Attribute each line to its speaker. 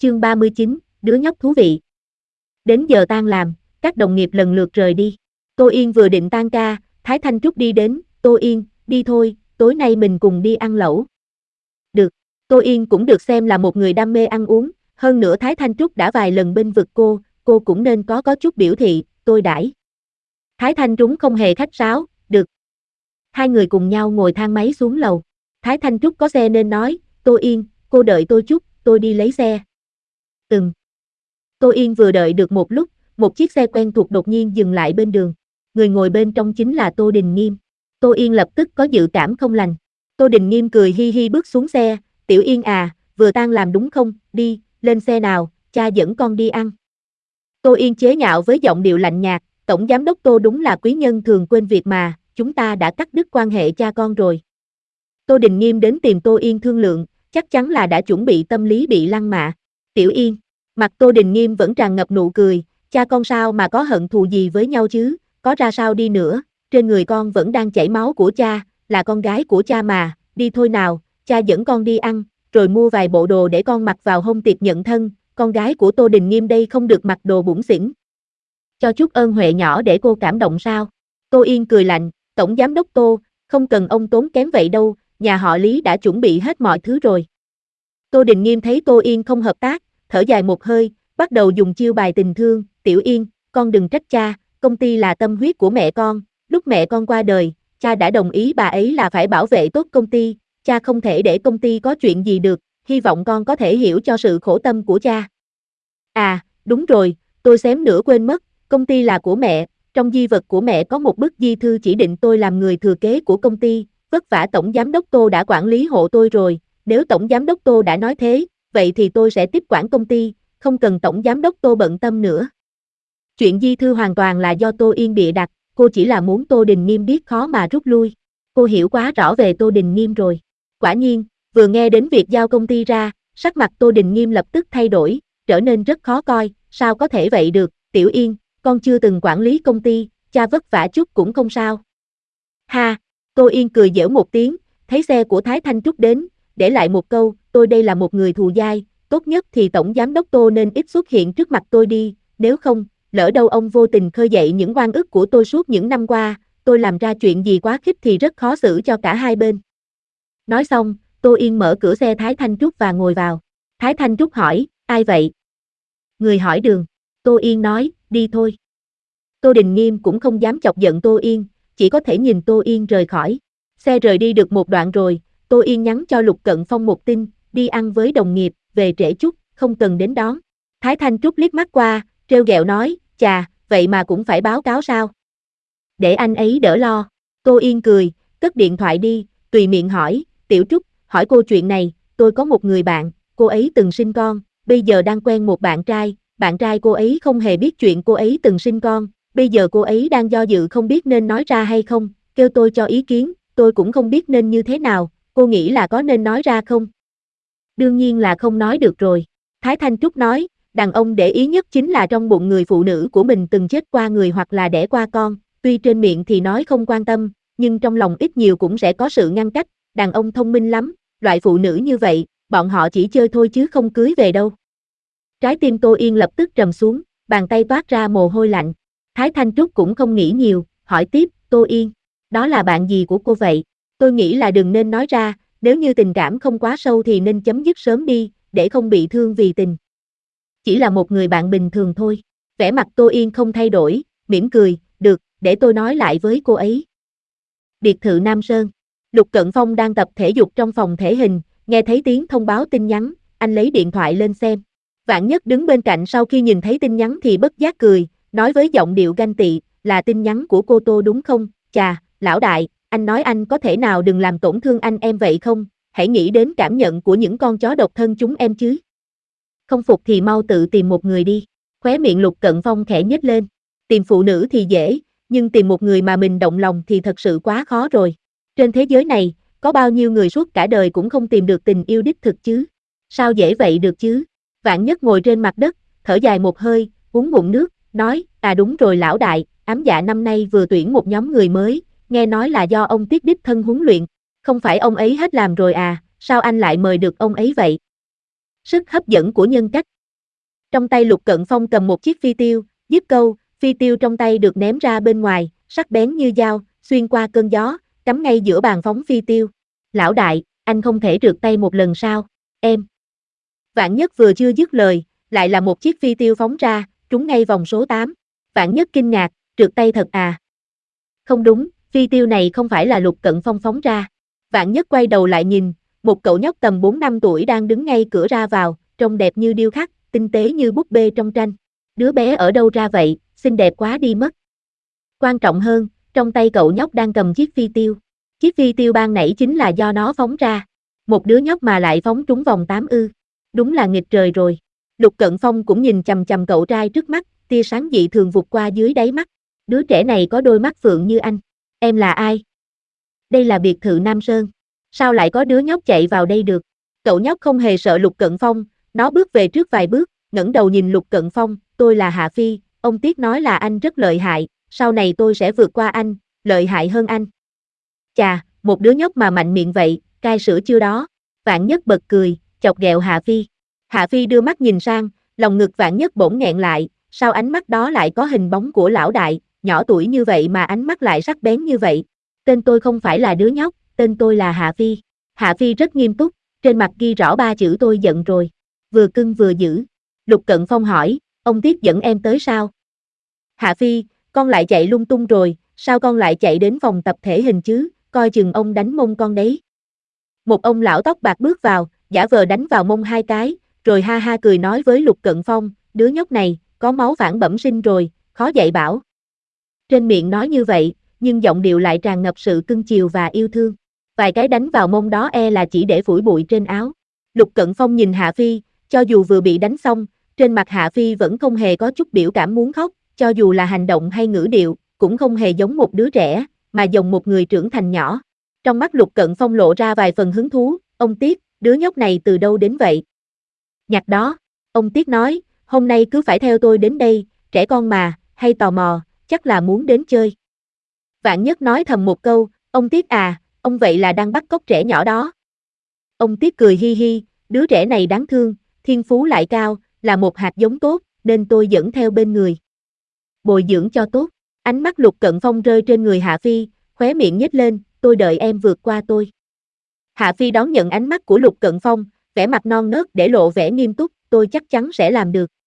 Speaker 1: Chương 39, đứa nhóc thú vị. Đến giờ tan làm, các đồng nghiệp lần lượt rời đi. Tô Yên vừa định tan ca, Thái Thanh Trúc đi đến, Tô Yên, đi thôi, tối nay mình cùng đi ăn lẩu. Được, Tô Yên cũng được xem là một người đam mê ăn uống, hơn nữa Thái Thanh Trúc đã vài lần bênh vực cô cũng nên có chút biểu thị, tôi đãi. Thái Thanh Trúc không hề khách sáo, được. Hai người cùng nhau ngồi thang máy xuống lầu. Thái Thanh Trúc có xe nên nói, Tô Yên, cô đợi tôi chút, tôi đi lấy xe. Tô Yên vừa đợi được một lúc, một chiếc xe quen thuộc đột nhiên dừng lại bên đường. Người ngồi bên trong chính là Tô Đình Nghiêm. Tô Yên lập tức có dự cảm không lành. Tô Đình Nghiêm cười hi hi bước xuống xe, Tiểu Yên à, vừa tan làm đúng không, đi, lên xe nào, cha dẫn con đi ăn. Tô Yên chế nhạo với giọng điệu lạnh nhạt, Tổng Giám đốc Tô đúng là quý nhân thường quên việc mà, chúng ta đã cắt đứt quan hệ cha con rồi. Tô Đình Nghiêm đến tìm Tô Yên thương lượng, chắc chắn là đã chuẩn bị tâm lý bị lăng mạ. Tiểu Yên, mặt Tô Đình Nghiêm vẫn tràn ngập nụ cười, cha con sao mà có hận thù gì với nhau chứ, có ra sao đi nữa, trên người con vẫn đang chảy máu của cha, là con gái của cha mà, đi thôi nào, cha dẫn con đi ăn, rồi mua vài bộ đồ để con mặc vào hôm tiệc nhận thân, con gái của Tô Đình Nghiêm đây không được mặc đồ bủn xỉn. Cho chút ơn huệ nhỏ để cô cảm động sao? Tô Yên cười lạnh, Tổng Giám đốc Tô, không cần ông tốn kém vậy đâu, nhà họ Lý đã chuẩn bị hết mọi thứ rồi. Tô Đình Nghiêm thấy Tô Yên không hợp tác, thở dài một hơi, bắt đầu dùng chiêu bài tình thương, Tiểu Yên, con đừng trách cha, công ty là tâm huyết của mẹ con, lúc mẹ con qua đời, cha đã đồng ý bà ấy là phải bảo vệ tốt công ty, cha không thể để công ty có chuyện gì được, hy vọng con có thể hiểu cho sự khổ tâm của cha. À, đúng rồi, tôi xém nữa quên mất, công ty là của mẹ, trong di vật của mẹ có một bức di thư chỉ định tôi làm người thừa kế của công ty, vất vả Tổng Giám đốc Tô đã quản lý hộ tôi rồi, nếu Tổng Giám đốc Tô đã nói thế, vậy thì tôi sẽ tiếp quản công ty, không cần Tổng Giám đốc Tô bận tâm nữa. Chuyện di thư hoàn toàn là do Tô Yên bịa đặt, cô chỉ là muốn Tô Đình Nghiêm biết khó mà rút lui. Cô hiểu quá rõ về Tô Đình Nghiêm rồi. Quả nhiên, vừa nghe đến việc giao công ty ra, sắc mặt Tô Đình Nghiêm lập tức thay đổi, trở nên rất khó coi, sao có thể vậy được, Tiểu Yên, con chưa từng quản lý công ty, cha vất vả chút cũng không sao. Ha, Tô Yên cười giễu một tiếng, thấy xe của Thái Thanh Trúc đến, để lại một câu, tôi đây là một người thù dai, tốt nhất thì Tổng Giám đốc Tô nên ít xuất hiện trước mặt tôi đi, nếu không, lỡ đâu ông vô tình khơi dậy những oan ức của tôi suốt những năm qua, tôi làm ra chuyện gì quá khích thì rất khó xử cho cả hai bên. Nói xong, Tô Yên mở cửa xe Thái Thanh Trúc và ngồi vào. Thái Thanh Trúc hỏi, ai vậy? Người hỏi đường. Tô Yên nói, đi thôi. Tô Đình Nghiêm cũng không dám chọc giận Tô Yên, chỉ có thể nhìn Tô Yên rời khỏi. Xe rời đi được một đoạn rồi, Tô Yên nhắn cho Lục Cận Phong một tin, đi ăn với đồng nghiệp, về trễ chút, không cần đến đón. Thái Thanh Trúc liếc mắt qua, trêu ghẹo nói, chà, vậy mà cũng phải báo cáo sao? Để anh ấy đỡ lo. Tô Yên cười, cất điện thoại đi, tùy miệng hỏi, Tiểu Trúc, hỏi cô chuyện này, tôi có một người bạn, cô ấy từng sinh con, bây giờ đang quen một bạn trai cô ấy không hề biết chuyện cô ấy từng sinh con, bây giờ cô ấy đang do dự không biết nên nói ra hay không, kêu tôi cho ý kiến, tôi cũng không biết nên như thế nào, cô nghĩ là có nên nói ra không? Đương nhiên là không nói được rồi. Thái Thanh Trúc nói, đàn ông để ý nhất chính là trong bụng người phụ nữ của mình từng chết qua người hoặc là đẻ qua con, tuy trên miệng thì nói không quan tâm, nhưng trong lòng ít nhiều cũng sẽ có sự ngăn cách, đàn ông thông minh lắm, loại phụ nữ như vậy, bọn họ chỉ chơi thôi chứ không cưới về đâu. Trái tim Tô Yên lập tức trầm xuống, bàn tay toát ra mồ hôi lạnh. Thái Thanh Trúc cũng không nghĩ nhiều, hỏi tiếp, Tô Yên, đó là bạn gì của cô vậy? Tôi nghĩ là đừng nên nói ra, nếu như tình cảm không quá sâu thì nên chấm dứt sớm đi, để không bị thương vì tình. Chỉ là một người bạn bình thường thôi. Vẻ mặt Tô Yên không thay đổi, mỉm cười, được, để tôi nói lại với cô ấy. Biệt thự Nam Sơn. Lục Cận Phong đang tập thể dục trong phòng thể hình, nghe thấy tiếng thông báo tin nhắn, anh lấy điện thoại lên xem. Vạn Nhất đứng bên cạnh sau khi nhìn thấy tin nhắn thì bất giác cười, nói với giọng điệu ganh tị, là tin nhắn của cô Tô đúng không? Chà, lão đại, anh nói anh có thể nào đừng làm tổn thương anh em vậy không? Hãy nghĩ đến cảm nhận của những con chó độc thân chúng em chứ. Không phục thì mau tự tìm một người đi. Khóe miệng Lục Cận Phong khẽ nhếch lên. Tìm phụ nữ thì dễ, nhưng tìm một người mà mình động lòng thì thật sự quá khó rồi. Trên thế giới này, có bao nhiêu người suốt cả đời cũng không tìm được tình yêu đích thực chứ? Sao dễ vậy được chứ? Vạn Nhất ngồi trên mặt đất, thở dài một hơi, uống ngụm nước, nói, à đúng rồi lão đại, Ám Dạ năm nay vừa tuyển một nhóm người mới, nghe nói là do ông Tiết đích thân huấn luyện, không phải ông ấy hết làm rồi à, sao anh lại mời được ông ấy vậy? Sức hấp dẫn của nhân cách, Trong tay Lục Cận Phong cầm một chiếc phi tiêu, dứt câu, phi tiêu trong tay được ném ra bên ngoài, sắc bén như dao, xuyên qua cơn gió, cắm ngay giữa bàn phóng phi tiêu. Lão đại, anh không thể trượt tay một lần sao? Em. Vạn Nhất vừa chưa dứt lời, lại là một chiếc phi tiêu phóng ra, trúng ngay vòng số 8. Vạn Nhất kinh ngạc, trượt tay thật à? Không đúng, phi tiêu này không phải là Lục Cận Phong phóng ra. Vạn Nhất quay đầu lại nhìn, một cậu nhóc tầm 4 năm tuổi đang đứng ngay cửa ra vào, trông đẹp như điêu khắc, tinh tế như búp bê trong tranh. Đứa bé ở đâu ra vậy, xinh đẹp quá đi mất. Quan trọng hơn, trong tay cậu nhóc đang cầm chiếc phi tiêu. Chiếc phi tiêu ban nãy chính là do nó phóng ra. Một đứa nhóc mà lại phóng trúng vòng 8 ư. Đúng là nghịch trời rồi. Lục Cận Phong cũng nhìn chằm chằm cậu trai trước mắt, tia sáng dị thường vụt qua dưới đáy mắt. Đứa trẻ này có đôi mắt phượng như anh. Em là ai? Đây là biệt thự Nam Sơn. Sao lại có đứa nhóc chạy vào đây được? Cậu nhóc không hề sợ Lục Cận Phong, nó bước về trước vài bước, ngẩng đầu nhìn Lục Cận Phong, tôi là Hạ Phi, ông Tiết nói là anh rất lợi hại, sau này tôi sẽ vượt qua anh, lợi hại hơn anh. Chà, một đứa nhóc mà mạnh miệng vậy, cai sữa chưa đó? Vạn Nhất bật cười, chọc ghẹo Hạ Phi. Hạ Phi đưa mắt nhìn sang, lòng ngực Vạn Nhất bỗng nghẹn lại, sao ánh mắt đó lại có hình bóng của lão đại, nhỏ tuổi như vậy mà ánh mắt lại sắc bén như vậy. Tên tôi không phải là đứa nhóc, tên tôi là Hạ Phi. Hạ Phi rất nghiêm túc, trên mặt ghi rõ 3 chữ tôi giận rồi. Vừa cưng vừa dữ. Lục Cận Phong hỏi, ông Tiết dẫn em tới sao? Hạ Phi, con lại chạy lung tung rồi, sao con lại chạy đến phòng tập thể hình chứ, coi chừng ông đánh mông con đấy. Một ông lão tóc bạc bước vào, giả vờ đánh vào mông 2 cái, rồi ha ha cười nói với Lục Cận Phong, đứa nhóc này, có máu phản bẩm sinh rồi, khó dạy bảo. Trên miệng nói như vậy, nhưng giọng điệu lại tràn ngập sự cưng chiều và yêu thương. Vài cái đánh vào mông đó là chỉ để phủi bụi trên áo. Lục Cận Phong nhìn Hạ Phi, cho dù vừa bị đánh xong, trên mặt Hạ Phi vẫn không hề có chút biểu cảm muốn khóc, cho dù là hành động hay ngữ điệu, cũng không hề giống một đứa trẻ, mà giống một người trưởng thành nhỏ. Trong mắt Lục Cận Phong lộ ra vài phần hứng thú, ông Tiết, đứa nhóc này từ đâu đến vậy? Nhặt đó, ông Tiết nói, hôm nay cứ phải theo tôi đến đây, trẻ con mà, hay tò mò, chắc là muốn đến chơi. Vạn Nhất nói thầm một câu, ông Tiết à, ông vậy là đang bắt cóc trẻ nhỏ đó. Ông Tiết cười hi hi, đứa trẻ này đáng thương, thiên phú lại cao, là một hạt giống tốt, nên tôi dẫn theo bên người. Bồi dưỡng cho tốt. Ánh mắt Lục Cận Phong rơi trên người Hạ Phi, khóe miệng nhếch lên, tôi đợi em vượt qua tôi. Hạ Phi đón nhận ánh mắt của Lục Cận Phong, vẻ mặt non nớt để lộ vẻ nghiêm túc, tôi chắc chắn sẽ làm được.